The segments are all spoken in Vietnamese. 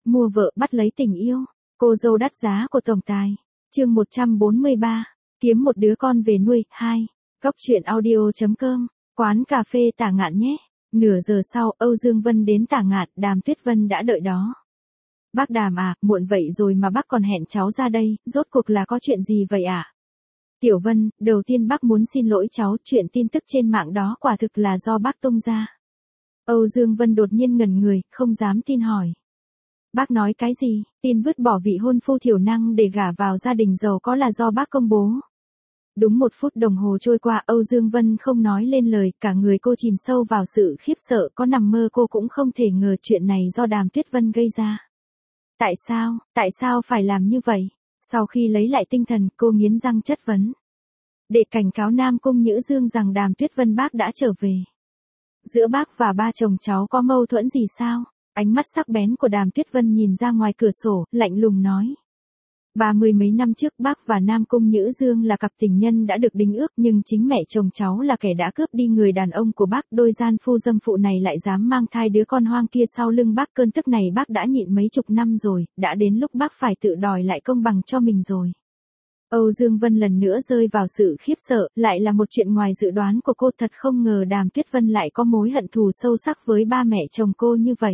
mua vợ bắt lấy tình yêu. Cô dâu đắt giá của tổng tài. Chương 143. Kiếm một đứa con về nuôi. 2. Góc truyện audio.com. Quán cà phê Tả Ngạn nhé. Nửa giờ sau, Âu Dương Vân đến Tả Ngạn, Đàm Tuyết Vân đã đợi đó. Bác Đàm à, muộn vậy rồi mà bác còn hẹn cháu ra đây, rốt cuộc là có chuyện gì vậy ạ? Tiểu Vân, đầu tiên bác muốn xin lỗi cháu, chuyện tin tức trên mạng đó quả thực là do bác tung ra. Âu Dương Vân đột nhiên ngẩn người, không dám tin hỏi. Bác nói cái gì, tin vứt bỏ vị hôn phu thiểu năng để gả vào gia đình giàu có là do bác công bố. Đúng 1 phút đồng hồ trôi qua, Âu Dương Vân không nói lên lời, cả người cô chìm sâu vào sự khiếp sợ, có nằm mơ cô cũng không thể ngờ chuyện này do Đàm Tuyết Vân gây ra. Tại sao phải làm như vậy? Sau khi lấy lại tinh thần, cô nghiến răng chất vấn. Để cảnh cáo Nam Cung Nhữ Dương rằng Đàm Tuyết Vân bác đã trở về. Giữa bác và ba chồng cháu có mâu thuẫn gì sao? Ánh mắt sắc bén của Đàm Tuyết Vân nhìn ra ngoài cửa sổ, lạnh lùng nói. 30 mấy năm trước bác và Nam Cung Nhữ Dương là cặp tình nhân đã được đính ước, nhưng chính mẹ chồng cháu là kẻ đã cướp đi người đàn ông của bác. Đôi gian phu dâm phụ này lại dám mang thai đứa con hoang kia sau lưng bác. Cơn tức này bác đã nhịn mấy chục năm rồi, đã đến lúc bác phải tự đòi lại công bằng cho mình rồi. Âu Dương Vân lần nữa rơi vào sự khiếp sợ, lại là một chuyện ngoài dự đoán của cô. Thật không ngờ Đàm Tuyết Vân lại có mối hận thù sâu sắc với ba mẹ chồng cô như vậy.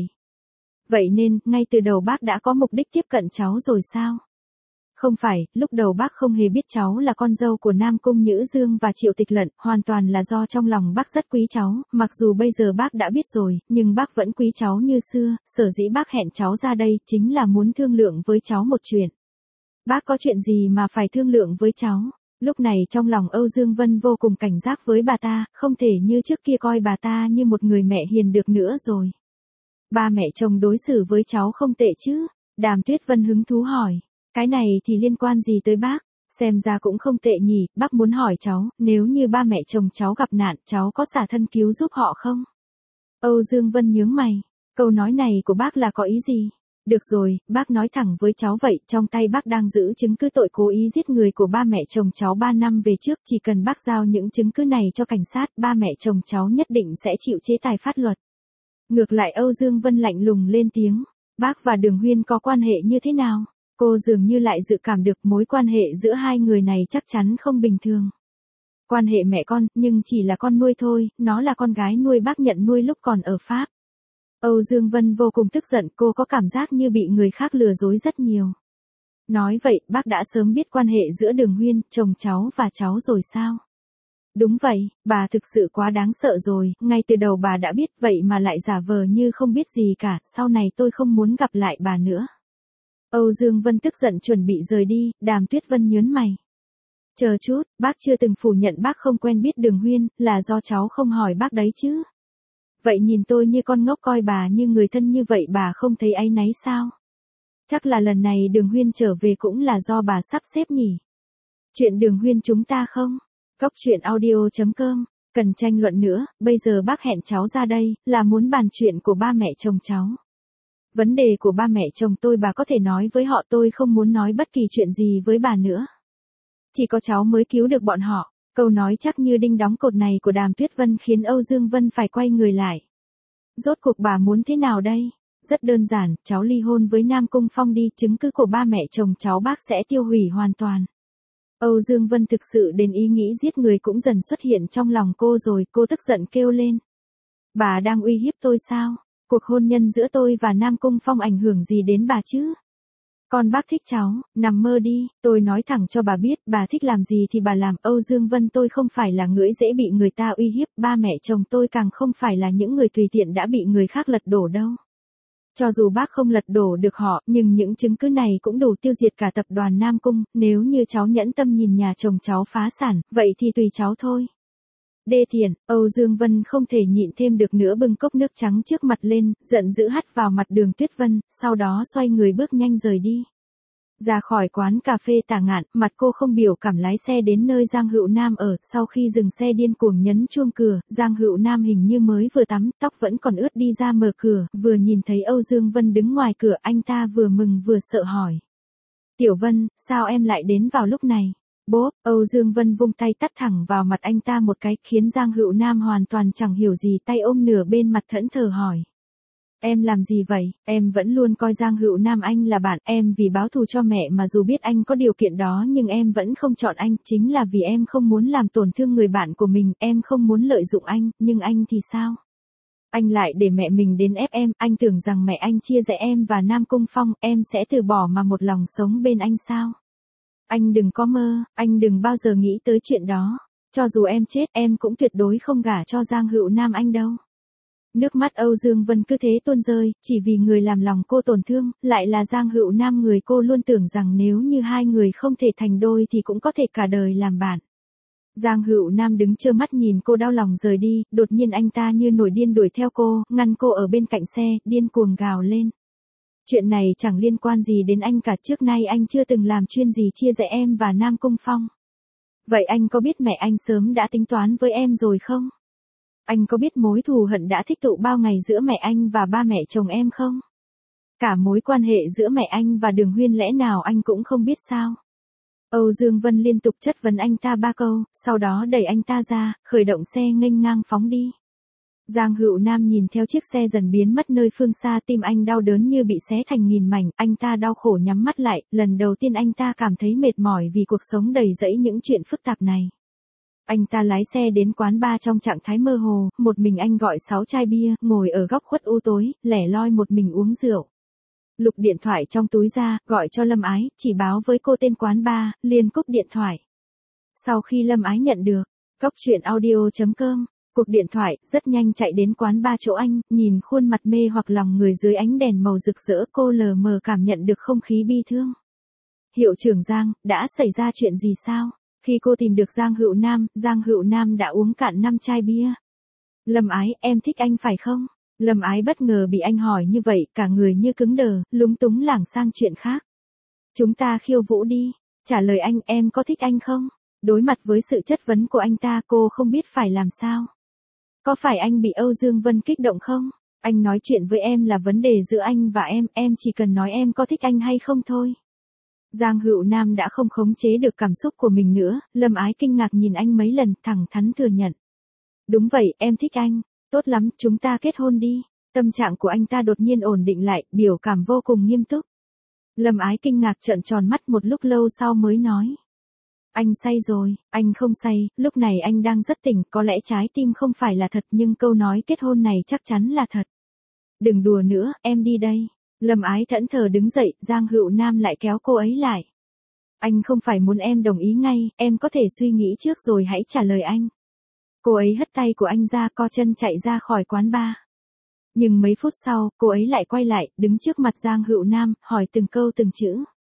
Vậy nên, ngay từ đầu bác đã có mục đích tiếp cận cháu rồi sao? Không phải, lúc đầu bác không hề biết cháu là con dâu của Nam Cung Nhữ Dương và Triệu Tịch Lận, hoàn toàn là do trong lòng bác rất quý cháu, mặc dù bây giờ bác đã biết rồi, nhưng bác vẫn quý cháu như xưa. Sở dĩ bác hẹn cháu ra đây chính là muốn thương lượng với cháu một chuyện. Bác có chuyện gì mà phải thương lượng với cháu? Lúc này trong lòng Âu Dương Vân vô cùng cảnh giác với bà ta, không thể như trước kia coi bà ta như một người mẹ hiền được nữa rồi. Ba mẹ chồng đối xử với cháu không tệ chứ? Đàm Tuyết Vân hứng thú hỏi. Cái này thì liên quan gì tới bác? Xem ra cũng không tệ nhỉ. Bác muốn hỏi cháu, nếu như ba mẹ chồng cháu gặp nạn, cháu có xả thân cứu giúp họ không? Âu Dương Vân nhướng mày. Câu nói này của bác là có ý gì? Được rồi, bác nói thẳng với cháu vậy, trong tay bác đang giữ chứng cứ tội cố ý giết người của ba mẹ chồng cháu 3 năm về trước, chỉ cần bác giao những chứng cứ này cho cảnh sát, ba mẹ chồng cháu nhất định sẽ chịu chế tài pháp luật. Ngược lại Âu Dương Vân lạnh lùng lên tiếng, bác và Đường Huyên có quan hệ như thế nào? Cô dường như lại dự cảm được mối quan hệ giữa hai người này chắc chắn không bình thường. Quan hệ mẹ con, nhưng chỉ là con nuôi thôi, nó là con gái nuôi bác nhận nuôi lúc còn ở Pháp. Âu Dương Vân vô cùng tức giận, cô có cảm giác như bị người khác lừa dối rất nhiều. Nói vậy, bác đã sớm biết quan hệ giữa Đường Huyên, chồng cháu và cháu rồi sao? Đúng vậy, bà thực sự quá đáng sợ rồi, ngay từ đầu bà đã biết vậy mà lại giả vờ như không biết gì cả, sau này tôi không muốn gặp lại bà nữa. Âu Dương Vân tức giận chuẩn bị rời đi, Đàm Tuyết Vân nhớn mày. Chờ chút, bác chưa từng phủ nhận bác không quen biết Đường Huyên, là do cháu không hỏi bác đấy chứ. Vậy nhìn tôi như con ngốc coi bà như người thân như vậy bà không thấy áy náy sao? Chắc là lần này Đường Huyên trở về cũng là do bà sắp xếp nhỉ? Chuyện Đường Huyên chúng ta không? Góc truyện audio.com, cần tranh luận nữa, bây giờ bác hẹn cháu ra đây, là muốn bàn chuyện của ba mẹ chồng cháu. Vấn đề của ba mẹ chồng tôi bà có thể nói với họ, tôi không muốn nói bất kỳ chuyện gì với bà nữa. Chỉ có cháu mới cứu được bọn họ. Câu nói chắc như đinh đóng cột này của Đàm Tuyết Vân khiến Âu Dương Vân phải quay người lại. Rốt cuộc bà muốn thế nào đây? Rất đơn giản, cháu ly hôn với Nam Cung Phong đi, chứng cứ của ba mẹ chồng cháu bác sẽ tiêu hủy hoàn toàn. Âu Dương Vân thực sự đến ý nghĩ giết người cũng dần xuất hiện trong lòng cô rồi, cô tức giận kêu lên. Bà đang uy hiếp tôi sao? Cuộc hôn nhân giữa tôi và Nam Cung Phong ảnh hưởng gì đến bà chứ? Con bác thích cháu, nằm mơ đi, tôi nói thẳng cho bà biết, bà thích làm gì thì bà làm. Âu Dương Vân, tôi không phải là ngưỡi dễ bị người ta uy hiếp, ba mẹ chồng tôi càng không phải là những người tùy tiện đã bị người khác lật đổ đâu. Cho dù bác không lật đổ được họ, nhưng những chứng cứ này cũng đủ tiêu diệt cả tập đoàn Nam Cung, nếu như cháu nhẫn tâm nhìn nhà chồng cháu phá sản, vậy thì tùy cháu thôi. Đê tiện, Âu Dương Vân không thể nhịn thêm được nữa, bưng cốc nước trắng trước mặt lên, giận dữ hắt vào mặt Đường Tuyết Vân, sau đó xoay người bước nhanh rời đi. Ra khỏi quán cà phê Tả Ngạn, mặt cô không biểu cảm lái xe đến nơi Giang Hữu Nam ở, sau khi dừng xe điên cuồng nhấn chuông cửa, Giang Hữu Nam hình như mới vừa tắm, tóc vẫn còn ướt đi ra mở cửa, vừa nhìn thấy Âu Dương Vân đứng ngoài cửa, anh ta vừa mừng vừa sợ hỏi. Tiểu Vân, sao em lại đến vào lúc này? Bốp, Âu Dương Vân vung tay tát thẳng vào mặt anh ta một cái, khiến Giang Hữu Nam hoàn toàn chẳng hiểu gì, tay ôm nửa bên mặt thẫn thờ hỏi. Em làm gì vậy? Em vẫn luôn coi Giang Hữu Nam anh là bạn, em vì báo thù cho mẹ mà dù biết anh có điều kiện đó nhưng em vẫn không chọn anh, chính là vì em không muốn làm tổn thương người bạn của mình, em không muốn lợi dụng anh, nhưng anh thì sao? Anh lại để mẹ mình đến ép em, anh tưởng rằng mẹ anh chia rẽ em và Nam Cung Phong, em sẽ từ bỏ mà một lòng sống bên anh sao? Anh đừng có mơ, anh đừng bao giờ nghĩ tới chuyện đó. Cho dù em chết, em cũng tuyệt đối không gả cho Giang Hữu Nam anh đâu. Nước mắt Âu Dương Vân cứ thế tuôn rơi, chỉ vì người làm lòng cô tổn thương, lại là Giang Hữu Nam người cô luôn tưởng rằng nếu như hai người không thể thành đôi thì cũng có thể cả đời làm bạn. Giang Hữu Nam đứng trơ mắt nhìn cô đau lòng rời đi, đột nhiên anh ta như nổi điên đuổi theo cô, ngăn cô ở bên cạnh xe, điên cuồng gào lên. Chuyện này chẳng liên quan gì đến anh cả, trước nay anh chưa từng làm chuyên gì chia rẽ em và Nam Cung Phong. Vậy anh có biết mẹ anh sớm đã tính toán với em rồi không? Anh có biết mối thù hận đã tích tụ bao ngày giữa mẹ anh và ba mẹ chồng em không? Cả mối quan hệ giữa mẹ anh và Đường Huyên lẽ nào anh cũng không biết sao? Âu Dương Vân liên tục chất vấn anh ta 3 câu, sau đó đẩy anh ta ra, khởi động xe nghênh ngang phóng đi. Giang Hữu Nam nhìn theo chiếc xe dần biến mất nơi phương xa, tim anh đau đớn như bị xé thành nghìn mảnh, anh ta đau khổ nhắm mắt lại, lần đầu tiên anh ta cảm thấy mệt mỏi vì cuộc sống đầy rẫy những chuyện phức tạp này. Anh ta lái xe đến quán bar trong trạng thái mơ hồ, một mình anh gọi 6 chai bia, ngồi ở góc khuất u tối, lẻ loi một mình uống rượu. Lục điện thoại trong túi ra, gọi cho Lâm Ái, chỉ báo với cô tên quán bar, liền cúp điện thoại. Sau khi Lâm Ái nhận được, Cóc Truyện Audio.com, cuộc điện thoại rất nhanh chạy đến quán bar chỗ anh, nhìn khuôn mặt mê hoặc lòng người dưới ánh đèn màu rực rỡ, cô lờ mờ cảm nhận được không khí bi thương. Hiệu trưởng Giang, đã xảy ra chuyện gì sao? Khi cô tìm được Giang Hữu Nam đã uống cạn 5 chai bia. Lâm Ái, em thích anh phải không? Lâm Ái bất ngờ bị anh hỏi như vậy, cả người như cứng đờ, lúng túng lảng sang chuyện khác. Chúng ta khiêu vũ đi. Trả lời anh, em có thích anh không? Đối mặt với sự chất vấn của anh ta, cô không biết phải làm sao. Có phải anh bị Âu Dương Vân kích động không? Anh nói chuyện với em là vấn đề giữa anh và em chỉ cần nói em có thích anh hay không thôi. Giang Hữu Nam đã không khống chế được cảm xúc của mình nữa, Lâm Ái kinh ngạc nhìn anh mấy lần, thẳng thắn thừa nhận. Đúng vậy, em thích anh, tốt lắm, chúng ta kết hôn đi. Tâm trạng của anh ta đột nhiên ổn định lại, biểu cảm vô cùng nghiêm túc. Lâm Ái kinh ngạc trợn tròn mắt một lúc lâu sau mới nói. Anh say rồi, anh không say, lúc này anh đang rất tỉnh, có lẽ trái tim không phải là thật nhưng câu nói kết hôn này chắc chắn là thật. Đừng đùa nữa, em đi đây. Lâm Ái thẫn thờ đứng dậy, Giang Hữu Nam lại kéo cô ấy lại. Anh không phải muốn em đồng ý ngay, em có thể suy nghĩ trước rồi hãy trả lời anh. Cô ấy hất tay của anh ra, co chân chạy ra khỏi quán bar. Nhưng mấy phút sau, cô ấy lại quay lại, đứng trước mặt Giang Hữu Nam, hỏi từng câu từng chữ.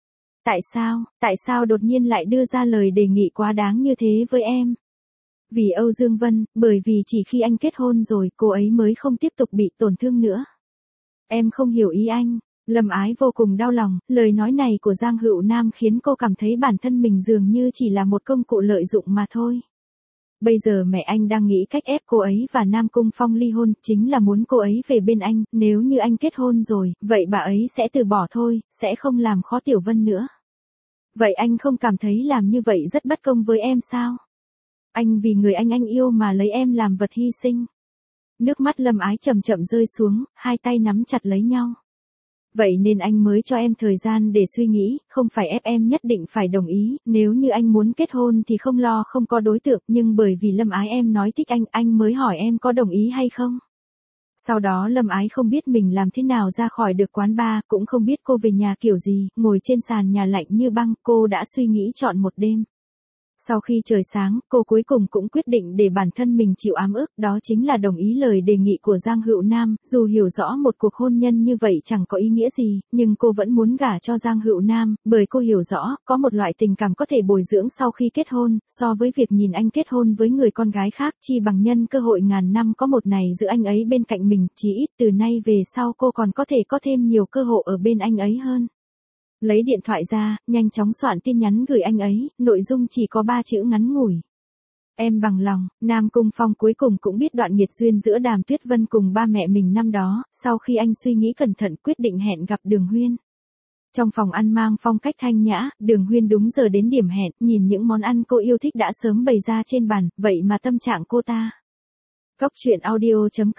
Tại sao đột nhiên lại đưa ra lời đề nghị quá đáng như thế với em? Vì Âu Dương Vân, bởi vì chỉ khi anh kết hôn rồi, cô ấy mới không tiếp tục bị tổn thương nữa. Em không hiểu ý anh. Lâm Ái vô cùng đau lòng, lời nói này của Giang Hữu Nam khiến cô cảm thấy bản thân mình dường như chỉ là một công cụ lợi dụng mà thôi. Bây giờ mẹ anh đang nghĩ cách ép cô ấy và Nam Cung Phong ly hôn, chính là muốn cô ấy về bên anh, nếu như anh kết hôn rồi, vậy bà ấy sẽ từ bỏ thôi, sẽ không làm khó Tiểu Vân nữa. Vậy anh không cảm thấy làm như vậy rất bất công với em sao? Anh vì người anh yêu mà lấy em làm vật hy sinh. Nước mắt Lâm Ái chậm chậm rơi xuống, hai tay nắm chặt lấy nhau. Vậy nên anh mới cho em thời gian để suy nghĩ, không phải ép em nhất định phải đồng ý, nếu như anh muốn kết hôn thì không lo không có đối tượng, nhưng bởi vì Lâm Ái em nói thích anh mới hỏi em có đồng ý hay không. Sau đó Lâm Ái không biết mình làm thế nào ra khỏi được quán bar, cũng không biết cô về nhà kiểu gì, ngồi trên sàn nhà lạnh như băng, cô đã suy nghĩ trọn một đêm. Sau khi trời sáng, cô cuối cùng cũng quyết định để bản thân mình chịu ám ức, đó chính là đồng ý lời đề nghị của Giang Hữu Nam, dù hiểu rõ một cuộc hôn nhân như vậy chẳng có ý nghĩa gì, nhưng cô vẫn muốn gả cho Giang Hữu Nam, bởi cô hiểu rõ, có một loại tình cảm có thể bồi dưỡng sau khi kết hôn, so với việc nhìn anh kết hôn với người con gái khác, chi bằng nhân cơ hội ngàn năm có một này giữ anh ấy bên cạnh mình, chí ít từ nay về sau cô còn có thể có thêm nhiều cơ hội ở bên anh ấy hơn. Lấy điện thoại ra, nhanh chóng soạn tin nhắn gửi anh ấy, nội dung chỉ có 3 chữ ngắn ngủi. Em bằng lòng. Nam Cung Phong cuối cùng cũng biết đoạn nghiệt duyên giữa Đàm Tuyết Vân cùng ba mẹ mình năm đó, sau khi anh suy nghĩ cẩn thận quyết định hẹn gặp Đường Huyên. Trong phòng ăn mang phong cách thanh nhã, Đường Huyên đúng giờ đến điểm hẹn, nhìn những món ăn cô yêu thích đã sớm bày ra trên bàn, vậy mà tâm trạng cô ta. Cóc Truyện Audio.com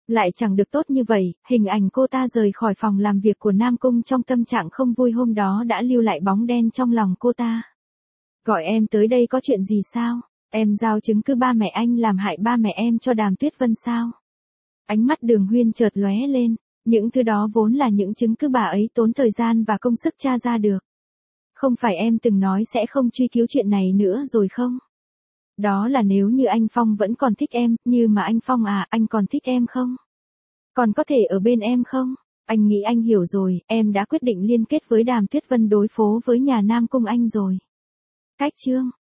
Lại chẳng được tốt như vậy, hình ảnh cô ta rời khỏi phòng làm việc của Nam Cung trong tâm trạng không vui hôm đó đã lưu lại bóng đen trong lòng cô ta. Gọi em tới đây có chuyện gì sao? Em giao chứng cứ ba mẹ anh làm hại ba mẹ em cho Đàm Tuyết Vân sao? Ánh mắt Đường Huyên chợt lóe lên, những thứ đó vốn là những chứng cứ bà ấy tốn thời gian và công sức tra ra được. Không phải em từng nói sẽ không truy cứu chuyện này nữa rồi không? Đó là nếu như anh Phong vẫn còn thích em, như mà anh Phong à, anh còn thích em không? Còn có thể ở bên em không? Anh nghĩ anh hiểu rồi, em đã quyết định liên kết với Đàm Tuyết Vân đối phó với nhà Nam Cung anh rồi. Cách chương